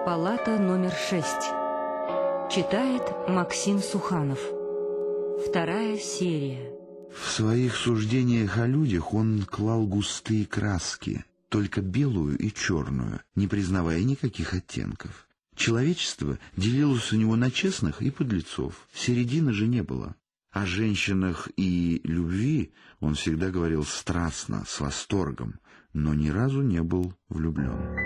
Палата номер 6. Читает Максим Суханов. 2 серия. В своих суждениях о людях он клал густые краски, только белую и черную, не признавая никаких оттенков. Человечество делилось у него на честных и подлецов, середины же не было. О женщинах и любви он всегда говорил страстно, с восторгом, но ни разу не был влюблен.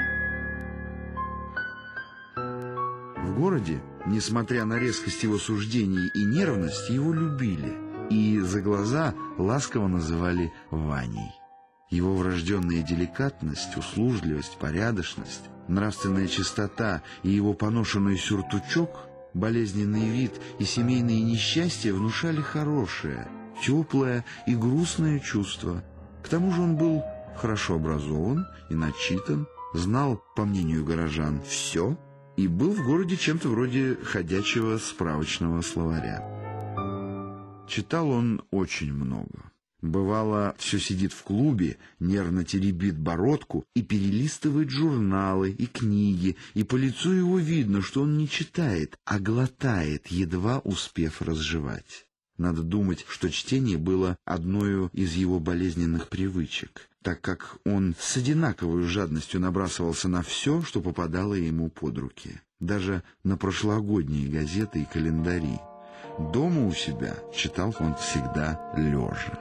В городе, несмотря на резкость его суждений и нервность, его любили и за глаза ласково называли Ваней. Его врожденная деликатность, услужливость, порядочность, нравственная чистота и его поношенный сюртучок, болезненный вид и семейные несчастья внушали хорошее, теплое и грустное чувство. К тому же он был хорошо образован и начитан, знал, по мнению горожан, все и был в городе чем-то вроде ходячего справочного словаря. Читал он очень много. Бывало, все сидит в клубе, нервно теребит бородку и перелистывает журналы и книги, и по лицу его видно, что он не читает, а глотает, едва успев разжевать. Надо думать, что чтение было одной из его болезненных привычек, так как он с одинаковой жадностью набрасывался на все, что попадало ему под руки, даже на прошлогодние газеты и календари. Дома у себя читал он всегда лежа.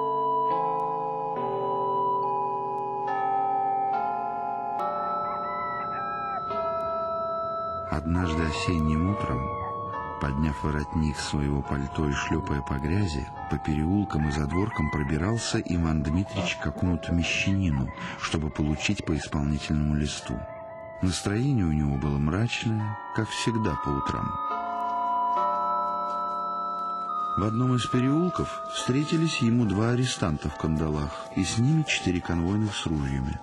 Однажды осенним утром, подняв воротник своего пальто и шлепая по грязи, по переулкам и задворкам пробирался Иван Дмитрич к какому-то мещанину, чтобы получить по исполнительному листу. Настроение у него было мрачное, как всегда по утрам. В одном из переулков встретились ему 2 арестанта в кандалах, и с ними 4 конвойных с ружьями.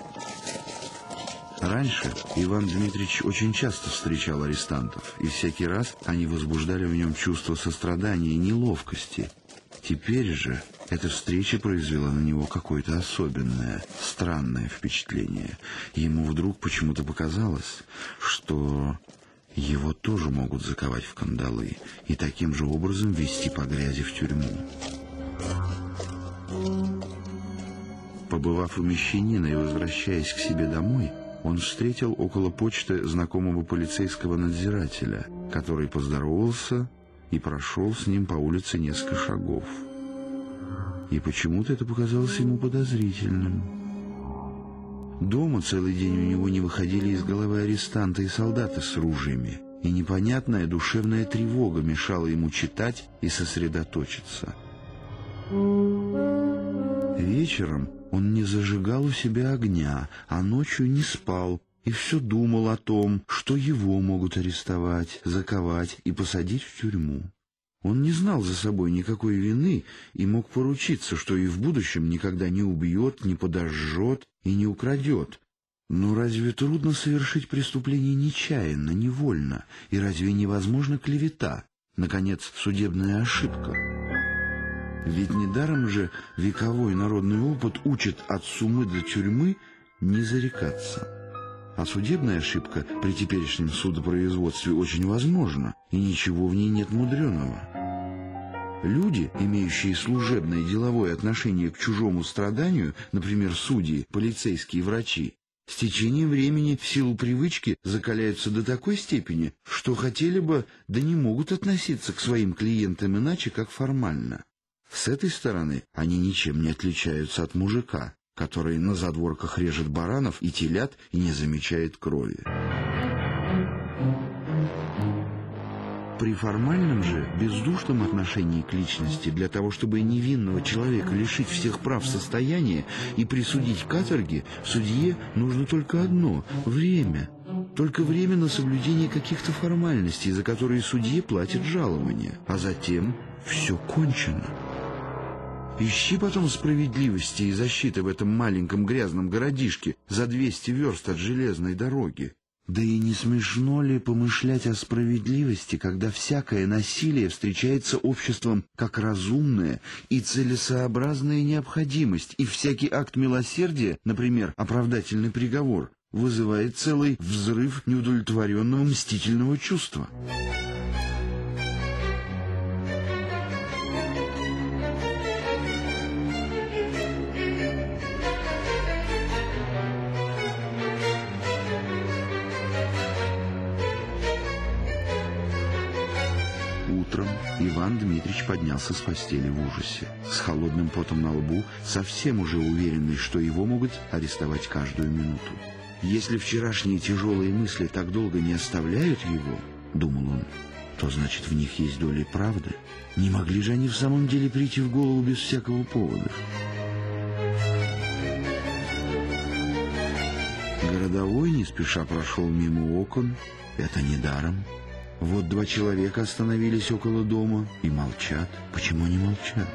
Раньше Иван Дмитрич очень часто встречал арестантов, и всякий раз они возбуждали в нем чувство сострадания и неловкости. Теперь же эта встреча произвела на него какое-то особенное, странное впечатление. Ему вдруг почему-то показалось, что его тоже могут заковать в кандалы и таким же образом везти по грязи в тюрьму. Побывав у мещанина и возвращаясь к себе домой, он встретил около почты знакомого полицейского надзирателя, который поздоровался и прошел с ним по улице несколько шагов. И почему-то это показалось ему подозрительным. Дома целый день у него не выходили из головы арестанты и солдаты с ружьями, и непонятная душевная тревога мешала ему читать и сосредоточиться. Вечером он не зажигал у себя огня, а ночью не спал и все думал о том, что его могут арестовать, заковать и посадить в тюрьму. Он не знал за собой никакой вины и мог поручиться, что и в будущем никогда не убьет, не подожжет и не украдет. Но разве трудно совершить преступление нечаянно, невольно? И разве невозможна клевета? Наконец, судебная ошибка? Ведь недаром же вековой народный опыт учит от сумы до тюрьмы не зарекаться. А судебная ошибка при теперешнем судопроизводстве очень возможна, и ничего в ней нет мудреного. Люди, имеющие служебное и деловое отношение к чужому страданию, например, судьи, полицейские, врачи, с течением времени в силу привычки закаляются до такой степени, что хотели бы, да не могут относиться к своим клиентам иначе, как формально. С этой стороны они ничем не отличаются от мужика, который на задворках режет баранов и телят и не замечает крови. При формальном же, бездушном отношении к личности, для того, чтобы невинного человека лишить всех прав состояния и присудить к каторге, судье нужно только одно – время. Только время на соблюдение каких-то формальностей, за которые судье платят жалование, а затем все кончено. Ищи потом справедливости и защиты в этом маленьком грязном городишке за 200 верст от железной дороги. Да и не смешно ли помышлять о справедливости, когда всякое насилие встречается обществом как разумная и целесообразная необходимость, и всякий акт милосердия, например, оправдательный приговор, вызывает целый взрыв неудовлетворенного мстительного чувства. Утром Иван Дмитрич поднялся с постели в ужасе, с холодным потом на лбу, совсем уже уверенный, что его могут арестовать каждую минуту. «Если вчерашние тяжелые мысли так долго не оставляют его, — думал он, — то значит, в них есть доля правды. Не могли же они в самом деле прийти в голову без всякого повода?» Городовой не спеша прошел мимо окон. Это недаром. Вот два человека остановились около дома и молчат. Почему они молчат?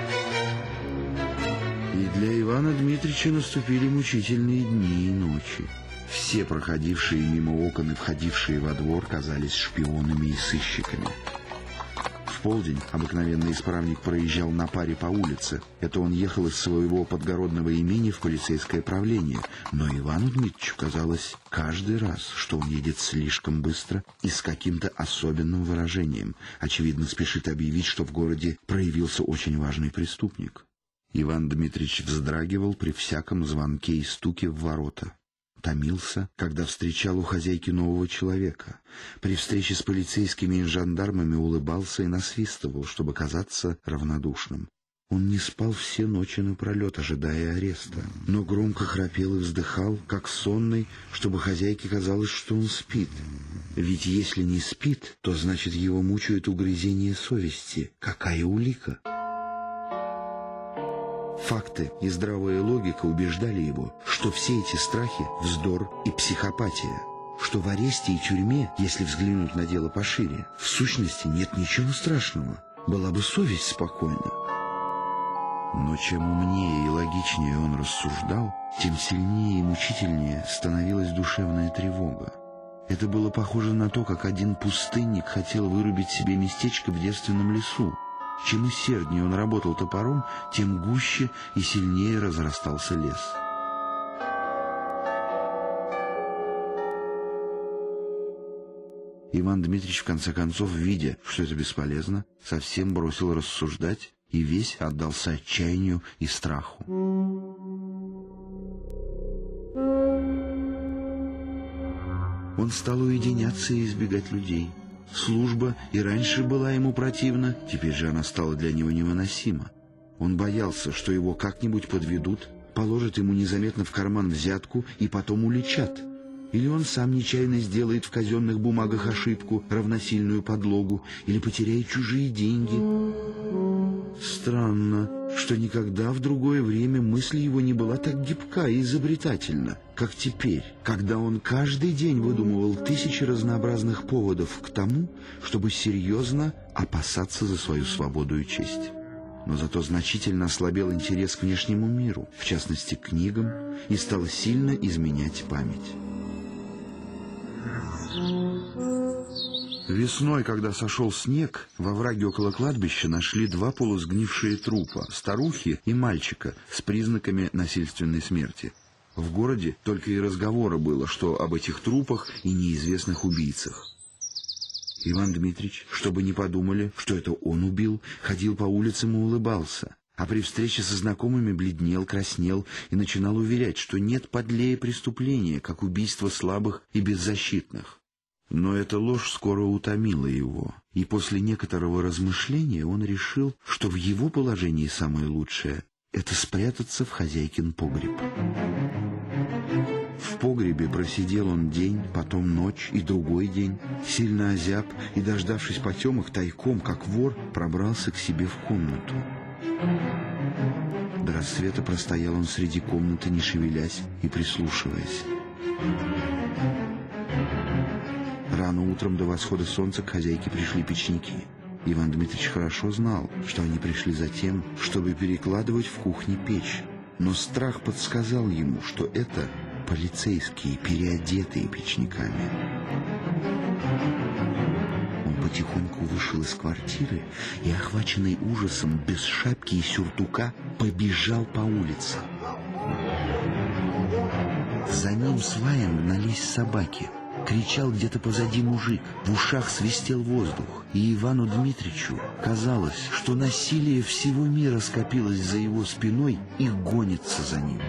И для Ивана Дмитрича наступили мучительные дни и ночи. Все проходившие мимо окон и входившие во двор казались шпионами и сыщиками. В полдень обыкновенный исправник проезжал на паре по улице. Это он ехал из своего подгородного имени в полицейское правление. Но Ивану Дмитричу казалось каждый раз, что он едет слишком быстро и с каким-то особенным выражением. Очевидно, спешит объявить, что в городе проявился очень важный преступник. Иван Дмитрич вздрагивал при всяком звонке и стуке в ворота. Томился, когда встречал у хозяйки нового человека. При встрече с полицейскими и жандармами улыбался и насвистывал, чтобы казаться равнодушным. Он не спал все ночи напролет, ожидая ареста, но громко храпел и вздыхал, как сонный, чтобы хозяйке казалось, что он спит. Ведь если не спит, то значит его мучают угрызения совести. Какая улика? Факты и здравая логика убеждали его, что все эти страхи – вздор и психопатия, что в аресте и тюрьме, если взглянуть на дело пошире, в сущности нет ничего страшного, была бы совесть спокойна. Но чем умнее и логичнее он рассуждал, тем сильнее и мучительнее становилась душевная тревога. Это было похоже на то, как один пустынник хотел вырубить себе местечко в девственном лесу. Чем усерднее он работал топором, тем гуще и сильнее разрастался лес. Иван Дмитрич, в конце концов, видя, что это бесполезно, совсем бросил рассуждать и весь отдался отчаянию и страху. Он стал уединяться и избегать людей. Служба и раньше была ему противна, теперь же она стала для него невыносима. Он боялся, что его как-нибудь подведут, положат ему незаметно в карман взятку и потом уличат. Или он сам нечаянно сделает в казенных бумагах ошибку, равносильную подлогу, или потеряет чужие деньги. Странно, что никогда в другое время мысль его не была так гибка и изобретательна, как теперь, когда он каждый день выдумывал тысячи разнообразных поводов к тому, чтобы серьезно опасаться за свою свободу и честь. Но зато значительно ослабел интерес к внешнему миру, в частности к книгам, и стал сильно изменять память. Весной, когда сошел снег, во враге около кладбища нашли два полусгнившие трупа, старухи и мальчика, с признаками насильственной смерти. В городе только и разговора было, что об этих трупах и неизвестных убийцах. Иван Дмитрич, чтобы не подумали, что это он убил, ходил по улицам и улыбался, а при встрече со знакомыми бледнел, краснел и начинал уверять, что нет подлее преступления, как убийство слабых и беззащитных. Но эта ложь скоро утомила его, и после некоторого размышления он решил, что в его положении самое лучшее — это спрятаться в хозяйкин погреб. В погребе просидел он день, потом ночь и другой день, сильно озяб и, дождавшись потемок, тайком, как вор, пробрался к себе в комнату. До рассвета простоял он среди комнаты, не шевелясь и прислушиваясь. Рано утром до восхода солнца к хозяйке пришли печники. Иван Дмитрич хорошо знал, что они пришли за тем, чтобы перекладывать в кухне печь. Но страх подсказал ему, что это полицейские, переодетые печниками. Он потихоньку вышел из квартиры и, охваченный ужасом, без шапки и сюртука, побежал по улице. За ним с лаем гнались собаки. Кричал где-то позади мужик, в ушах свистел воздух, и Ивану Дмитричу казалось, что насилие всего мира скопилось за его спиной и гонится за ним.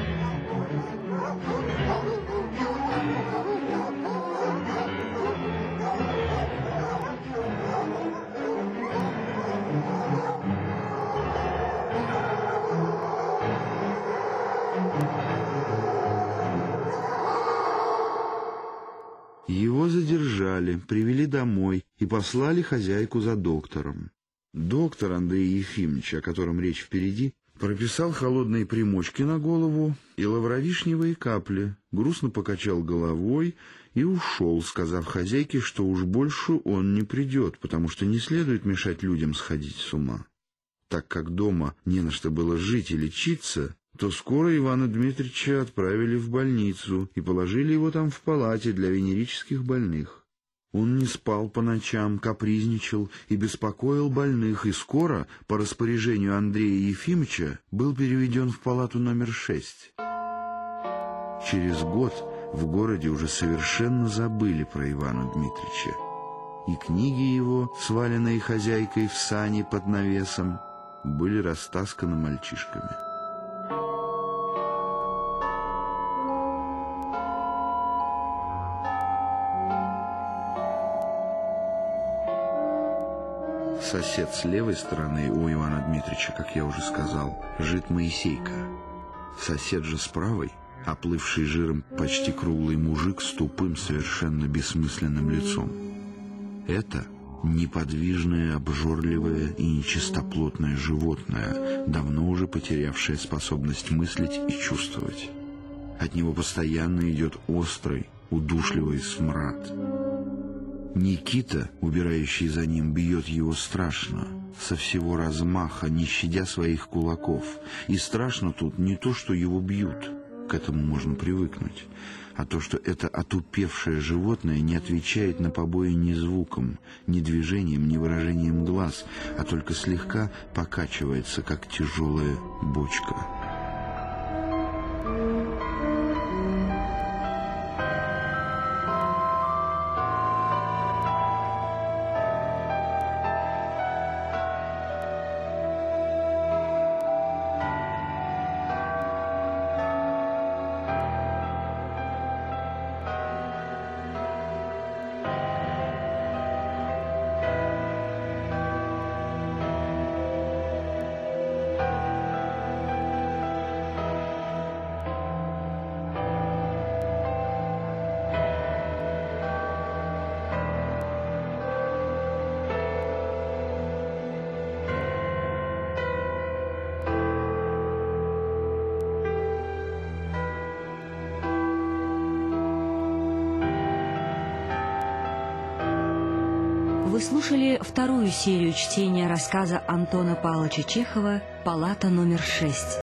Его задержали, привели домой и послали хозяйку за доктором. Доктор Андрей Ефимович, о котором речь впереди, прописал холодные примочки на голову и лавровишневые капли, грустно покачал головой и ушел, сказав хозяйке, что уж больше он не придет, потому что не следует мешать людям сходить с ума. Так как дома не на что было жить и лечиться, то скоро Ивана Дмитрича отправили в больницу и положили его там в палате для венерических больных. Он не спал по ночам, капризничал и беспокоил больных, и скоро, по распоряжению Андрея Ефимовича, был переведен в палату номер 6. Через год в городе уже совершенно забыли про Ивана Дмитрича, и книги его, сваленные хозяйкой в сани под навесом, были растасканы мальчишками. Сосед с левой стороны у Ивана Дмитрича, как я уже сказал, жит Моисейка. Сосед же с правой — оплывший жиром почти круглый мужик с тупым, совершенно бессмысленным лицом. Это неподвижное, обжорливое и нечистоплотное животное, давно уже потерявшее способность мыслить и чувствовать. От него постоянно идет острый, удушливый смрад. Никита, убирающий за ним, бьет его страшно, со всего размаха, не щадя своих кулаков. И страшно тут не то, что его бьют, к этому можно привыкнуть, а то, что это отупевшее животное не отвечает на побои ни звуком, ни движением, ни выражением глаз, а только слегка покачивается, как тяжелая бочка. Вы слушали вторую серию чтения рассказа Антона Павловича Чехова «Палата номер 6».